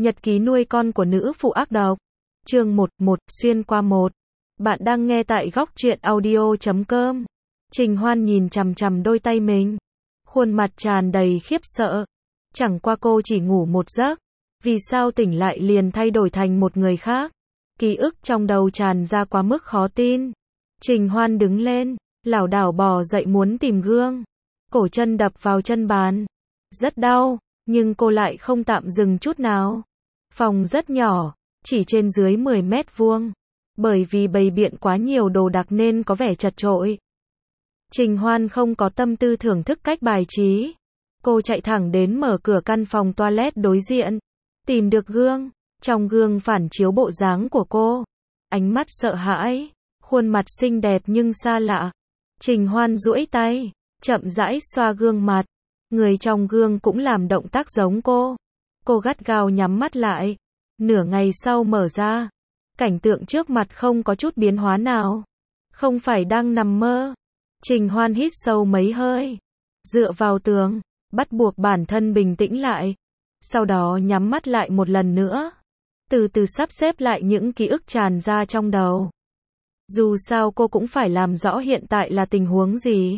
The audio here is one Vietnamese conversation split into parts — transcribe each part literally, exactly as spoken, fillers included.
Nhật ký nuôi con của nữ phụ ác độc. Chương một, một, xuyên qua một. Bạn đang nghe tại góc truyện audio chấm com. Trình Hoan nhìn chằm chằm đôi tay mình. Khuôn mặt tràn đầy khiếp sợ. Chẳng qua cô chỉ ngủ một giấc. Vì sao tỉnh lại liền thay đổi thành một người khác? Ký ức trong đầu tràn ra quá mức khó tin. Trình Hoan đứng lên, lảo đảo bò dậy muốn tìm gương. Cổ chân đập vào chân bàn. Rất đau, nhưng cô lại không tạm dừng chút nào. Phòng rất nhỏ, chỉ trên dưới mười mét vuông. Bởi vì bày biện quá nhiều đồ đạc nên có vẻ chật chội. Trình Hoan không có tâm tư thưởng thức cách bài trí. Cô chạy thẳng đến mở cửa căn phòng toilet đối diện. Tìm được gương. Trong gương phản chiếu bộ dáng của cô. Ánh mắt sợ hãi. Khuôn mặt xinh đẹp nhưng xa lạ. Trình Hoan duỗi tay. Chậm rãi xoa gương mặt. Người trong gương cũng làm động tác giống cô. Cô gắt gao nhắm mắt lại. Nửa ngày sau mở ra. Cảnh tượng trước mặt không có chút biến hóa nào. Không phải đang nằm mơ. Trình Hoan hít sâu mấy hơi. Dựa vào tường. Bắt buộc bản thân bình tĩnh lại. Sau đó nhắm mắt lại một lần nữa. Từ từ sắp xếp lại những ký ức tràn ra trong đầu. Dù sao cô cũng phải làm rõ hiện tại là tình huống gì.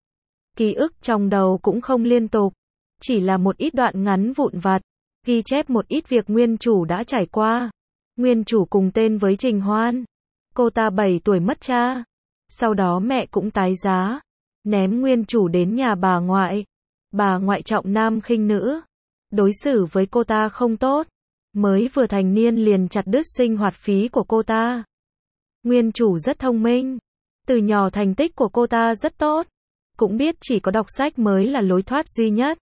Ký ức trong đầu cũng không liên tục. Chỉ là một ít đoạn ngắn vụn vặt. Ghi chép một ít việc nguyên chủ đã trải qua. Nguyên chủ cùng tên với Trình Hoan. Cô ta bảy tuổi mất cha. Sau đó mẹ cũng tái giá. Ném nguyên chủ đến nhà bà ngoại. Bà ngoại trọng nam khinh nữ. Đối xử với cô ta không tốt. Mới vừa thành niên liền chặt đứt sinh hoạt phí của cô ta. Nguyên chủ rất thông minh. Từ nhỏ thành tích của cô ta rất tốt. Cũng biết chỉ có đọc sách mới là lối thoát duy nhất.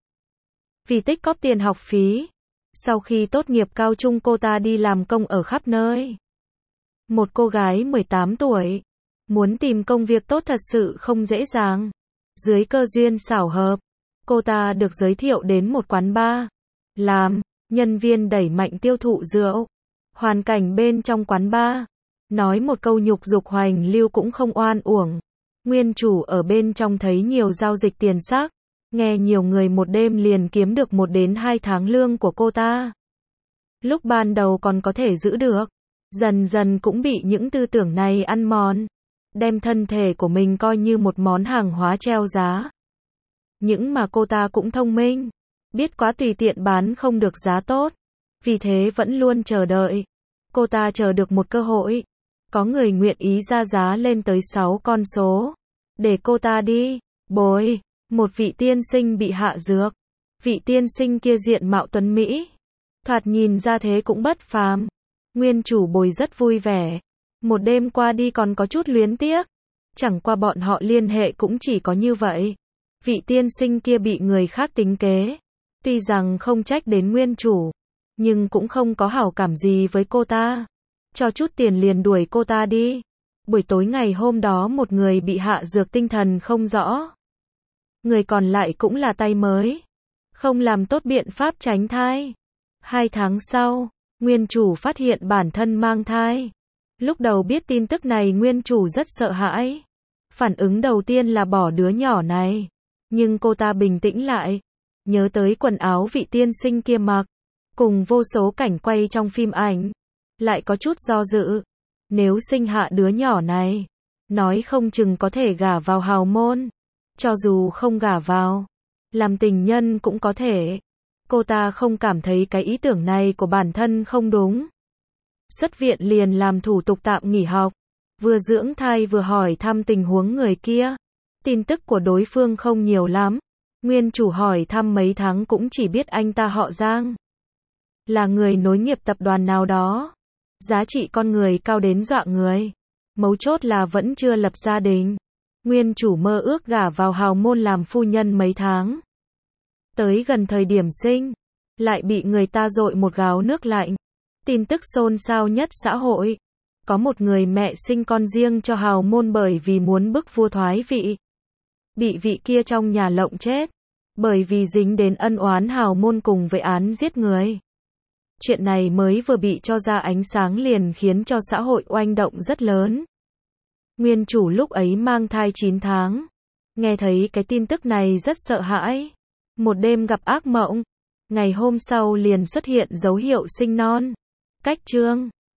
Vì tích cóp tiền học phí. Sau khi tốt nghiệp cao trung cô ta đi làm công ở khắp nơi. Một cô gái mười tám tuổi. Muốn tìm công việc tốt thật sự không dễ dàng. Dưới cơ duyên xảo hợp. Cô ta được giới thiệu đến một quán bar. Làm nhân viên đẩy mạnh tiêu thụ rượu. Hoàn cảnh bên trong quán bar. Nói một câu nhục dục hoành lưu cũng không oan uổng. Nguyên chủ ở bên trong thấy nhiều giao dịch tiền xác. Nghe nhiều người một đêm liền kiếm được một đến hai tháng lương của cô ta. Lúc ban đầu còn có thể giữ được. Dần dần cũng bị những tư tưởng này ăn mòn. Đem thân thể của mình coi như một món hàng hóa treo giá. Những mà cô ta cũng thông minh. Biết quá tùy tiện bán không được giá tốt. Vì thế vẫn luôn chờ đợi. Cô ta chờ được một cơ hội. Có người nguyện ý ra giá lên tới sáu con số. Để cô ta đi. Bồi. Một vị tiên sinh bị hạ dược. Vị tiên sinh kia diện mạo tuấn Mỹ. Thoạt nhìn ra thế cũng bất phàm. Nguyên chủ Bồi rất vui vẻ. Một đêm qua đi còn có chút luyến tiếc. Chẳng qua bọn họ liên hệ cũng chỉ có như vậy. Vị tiên sinh kia bị người khác tính kế. Tuy rằng không trách đến nguyên chủ. Nhưng cũng không có hảo cảm gì với cô ta. Cho chút tiền liền đuổi cô ta đi. Buổi tối ngày hôm đó một người bị hạ dược tinh thần không rõ. Người còn lại cũng là tay mới. Không làm tốt biện pháp tránh thai. Hai tháng sau, nguyên chủ phát hiện bản thân mang thai. Lúc đầu biết tin tức này nguyên chủ rất sợ hãi. Phản ứng đầu tiên là bỏ đứa nhỏ này. Nhưng cô ta bình tĩnh lại. Nhớ tới quần áo vị tiên sinh kia mặc. Cùng vô số cảnh quay trong phim ảnh. Lại có chút do dự. Nếu sinh hạ đứa nhỏ này. Nói không chừng có thể gả vào hào môn. Cho dù không gả vào. Làm tình nhân cũng có thể. Cô ta không cảm thấy cái ý tưởng này của bản thân không đúng. Xuất viện liền làm thủ tục tạm nghỉ học. Vừa dưỡng thai vừa hỏi thăm tình huống người kia. Tin tức của đối phương không nhiều lắm. Nguyên chủ hỏi thăm mấy tháng cũng chỉ biết anh ta họ Giang. Là người nối nghiệp tập đoàn nào đó. Giá trị con người cao đến dọa người. Mấu chốt là vẫn chưa lập gia đình. Nguyên chủ mơ ước gả vào hào môn làm phu nhân mấy tháng. Tới gần thời điểm sinh. Lại bị người ta dội một gáo nước lạnh. Tin tức xôn xao nhất xã hội. Có một người mẹ sinh con riêng cho hào môn bởi vì muốn bức vua thoái vị. Bị vị kia trong nhà lộng chết. Bởi vì dính đến ân oán hào môn cùng với án giết người. Chuyện này mới vừa bị cho ra ánh sáng liền khiến cho xã hội oanh động rất lớn. Nguyên chủ lúc ấy mang thai chín tháng. Nghe thấy cái tin tức này rất sợ hãi. Một đêm gặp ác mộng. Ngày hôm sau liền xuất hiện dấu hiệu sinh non. Cách chương